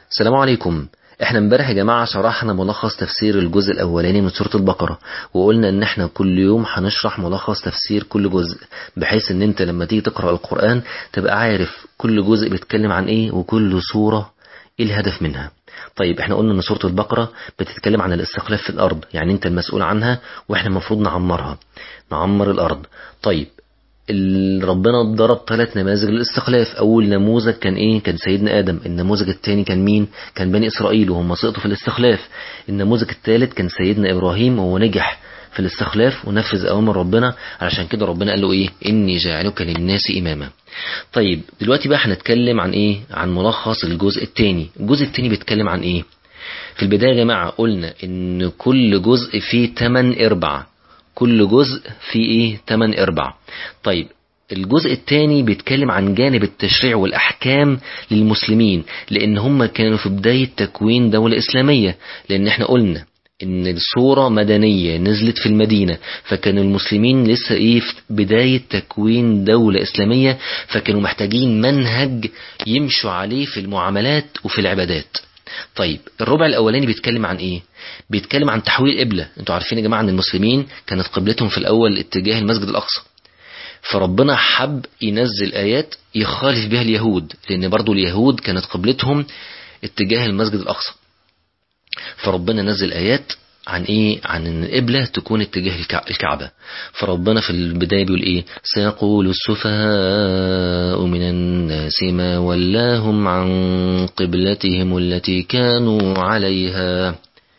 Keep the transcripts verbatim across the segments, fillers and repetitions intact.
السلام عليكم. احنا امبارح يا جماعة شرحنا ملخص تفسير الجزء الاولاني من سورة البقرة، وقلنا ان احنا كل يوم هنشرح ملخص تفسير كل جزء، بحيث ان انت لما تيجي تقرأ القرآن تبقى عارف كل جزء بيتكلم عن ايه وكل سورة ايه الهدف منها. طيب احنا قلنا ان سورة البقرة بتتكلم عن الاستخلاف في الارض، يعني انت المسؤول عنها واحنا المفروض نعمرها، نعمر الارض. طيب ال- ربنا ضرب ثلاث نماذج للاستخلاف. اول نموذج كان ايه؟ كان سيدنا ادم. النموذج الثاني كان مين؟ كان بني اسرائيل وهم سقطوا في الاستخلاف. النموذج الثالث كان سيدنا ابراهيم وهو نجح في الاستخلاف ونفذ اوامر ربنا، علشان كده ربنا قال له ايه؟ اني جاعلك للناس اماما. طيب دلوقتي بقى هنتكلم عن ايه؟ عن ملخص الجزء الثاني. الجزء الثاني بيتكلم عن ايه؟ في البداية يا جماعة قلنا ان كل جزء فيه ثمانية ارباع، كل جزء فيه ايه؟ ثمانية ارباع. طيب الجزء الثاني بيتكلم عن جانب التشريع والأحكام للمسلمين، لأن هم كانوا في بداية تكوين دولة إسلامية. لأن احنا قلنا إن السورة مدنية نزلت في المدينة، فكانوا المسلمين لسه إيه؟ في بداية تكوين دولة إسلامية، فكانوا محتاجين منهج يمشوا عليه في المعاملات وفي العبادات. طيب الربع الاولاني بيتكلم عن ايه؟ بيتكلم عن تحويل قبلة. انتوا عارفين يا جماعه ان المسلمين كانت قبلتهم في الاول اتجاه المسجد الاقصى، فربنا حب ينزل ايات يخالف بها اليهود، لان برضو اليهود كانت قبلتهم اتجاه المسجد الاقصى. فربنا نزل ايات عن ايه؟ عن ان القبلة تكون اتجاه الكع- الكعبة. فربنا في البداية بيقول ايه؟ سيقول السفهاء من الناس ما ولاهم عن قبلتهم التي كانوا عليها.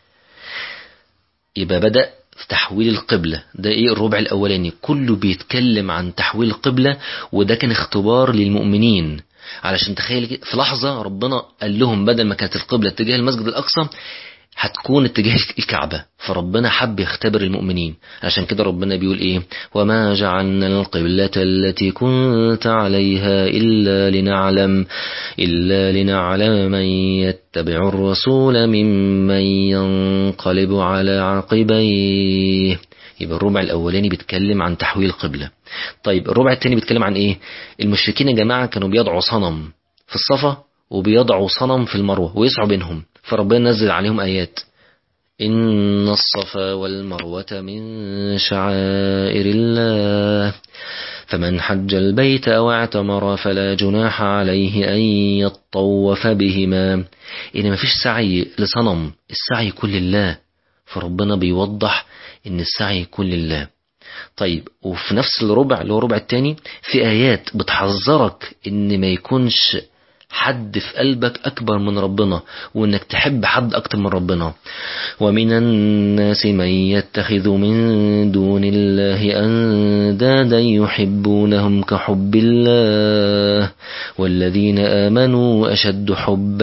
يبقى بدأ في تحويل القبلة. ده ايه؟ الربع الاولاني كله بيتكلم عن تحويل القبلة، وده كان اختبار للمؤمنين. علشان تخيل كده، في لحظة ربنا قال لهم بدل ما كانت القبلة اتجاه المسجد الأقصى هتكون اتجاه الكعبة. فربنا حب يختبر المؤمنين، عشان كده ربنا بيقول ايه؟ وما جعلنا القبلة التي كنت عليها إلا لنعلم إلا لنعلم من يتبع الرسول ممن ينقلب على عقبيه. يبقى الربع الأولاني بيتكلم عن تحويل القبلة. طيب الربع الثاني بيتكلم عن ايه؟ المشركين يا جماعة كانوا بيضعوا صنم في الصفا وبيضعوا صنم في المروة ويسعوا بينهم، فربنا نزل عليهم آيات إن الصفا والمروة من شعائر الله فمن حج البيت أو اعتمر فلا جناح عليه أن يطوف بهما. إن ما فيش سعي لصنم، السعي كل لله. فربنا بيوضح إن السعي كل لله. طيب وفي نفس الربع اللي هو الربع التاني في آيات بتحذرك إن ما يكونش حد في قلبك أكبر من ربنا، وإنك تحب حد أكتر من ربنا. ومن الناس من يتخذ من دون الله أندادا يحبونهم كحب الله والذين آمنوا أشد حبا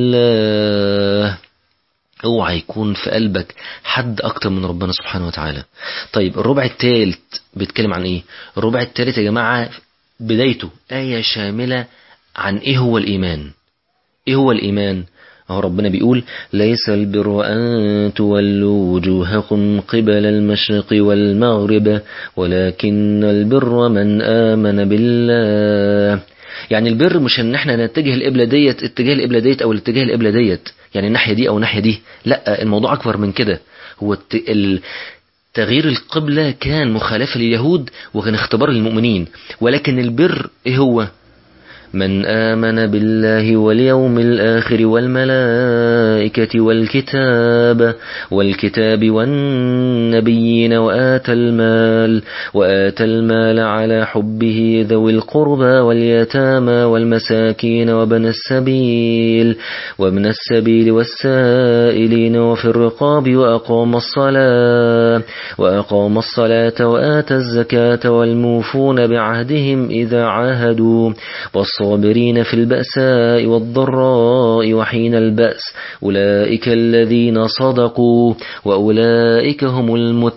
لله. اوعى يكون في قلبك حد اكتر من ربنا سبحانه وتعالى. طيب الربع الثالث بيتكلم عن ايه؟ الربع الثالث يا جماعة بدايته آية شاملة عن ايه هو الايمان. ايه هو الايمان؟ اهو ربنا بيقول ليس البر ان تولوا وجوهكم قبل المشرق والمغرب ولكن البر من آمن بالله. يعني البر مش ان احنا نتجه القبلة ديت اتجاه القبلة ديت او الاتجاه القبلة ديت، يعني الناحية دي او الناحية دي، لا، الموضوع اكبر من كده. هو الت... ال... تغيير القبلة كان مخالفة لليهود وكان اختبار للمؤمنين، ولكن البر ايه هو؟ من آمن بالله واليوم الآخر والملائكة والكتاب والكتاب والنبيين وآتى المال وآتى المال على حبه ذوي القربى واليتامى والمساكين وابن السبيل وابن السبيل والسائلين وفي الرقاب وأقام الصلاة وأقام الصلاة وآتى الزكاة والموفون بعهدهم إذا عاهدوا والصابرين في البأساء والضراء وحين البأس أولئك الذين صدقوا وأولئك هم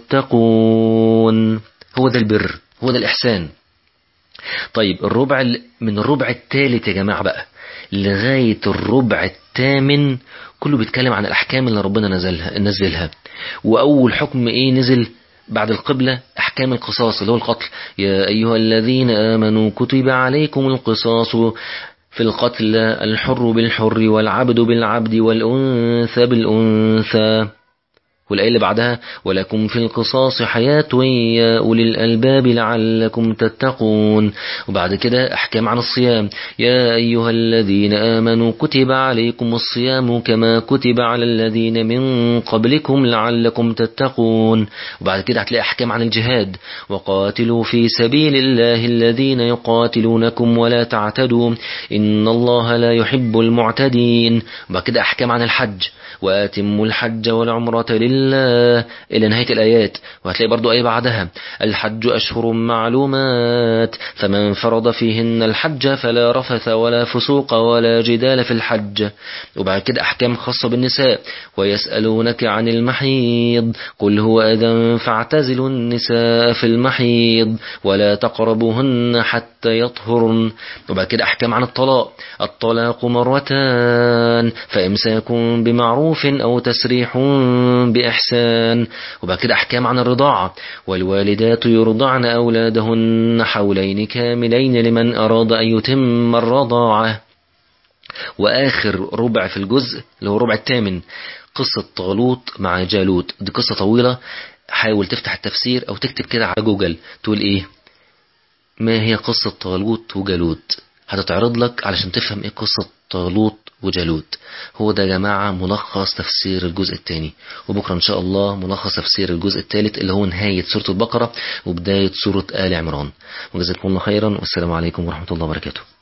المتقون. هو ده البر، هو ده الإحسان. طيب الربع من الربع الثالث يا جماعة بقى لغاية الربع الثامن كله بيتكلم عن الأحكام اللي ربنا نزلها نزلها. وأول حكم إيه نزل بعد القبلة؟ أحكام القصاص اللي هو القتل. يا أيها الذين آمنوا كتب عليكم القصاص في القتل الحر بالحر والعبد بالعبد والأنثى بالأنثى. والآية اللي بعدها ولكم في القصاص حياة يا أولي الألباب لعلكم تتقون. وبعد كده أحكام عن الصيام، يا أيها الذين آمنوا كتب عليكم الصيام كما كتب على الذين من قبلكم لعلكم تتقون. وبعد كده هتلاقي أحكام عن الجهاد، وقاتلوا في سبيل الله الذين يقاتلونكم ولا تعتدوا إن الله لا يحب المعتدين. وبعد كده أحكام عن الحج، وأتموا الحج والعمرة لله إلى نهاية الآيات. وهتلاقي برضو آية بعدها الحج أشهر معلومات فمن فرض فيهن الحج فلا رفث ولا فسوق ولا جدال في الحج. وبعد كده أحكام خاصة بالنساء، ويسألونك عن المحيض قل هو أذى فاعتزلوا النساء في المحيض ولا تقربوهن حتى يطهرن. وبعد كده أحكام عن الطلاق، الطلاق مرتان فإمساك بمعروف أو تسريح بإحسان. وبعد كده أحكام عن الرضاعة، والوالدات يرضعن أولادهن حولين كاملين لمن أراد أن يتم الرضاعة. وآخر ربع في الجزء اللي هو ربع الثامن قصة طالوت مع جالوت. دي قصة طويلة، حاول تفتح التفسير أو تكتب كده على جوجل تقول إيه ما هي قصة طالوت وجالوت، هتتعرض لك علشان تفهم إيه قصة طالوت وجالوت. هو ده يا جماعة ملخص تفسير الجزء الثاني، وبكرة إن شاء الله ملخص تفسير الجزء الثالث اللي هو نهاية سورة البقرة وبداية سورة آل عمران. وجزاكم الله خيرا، والسلام عليكم ورحمة الله وبركاته.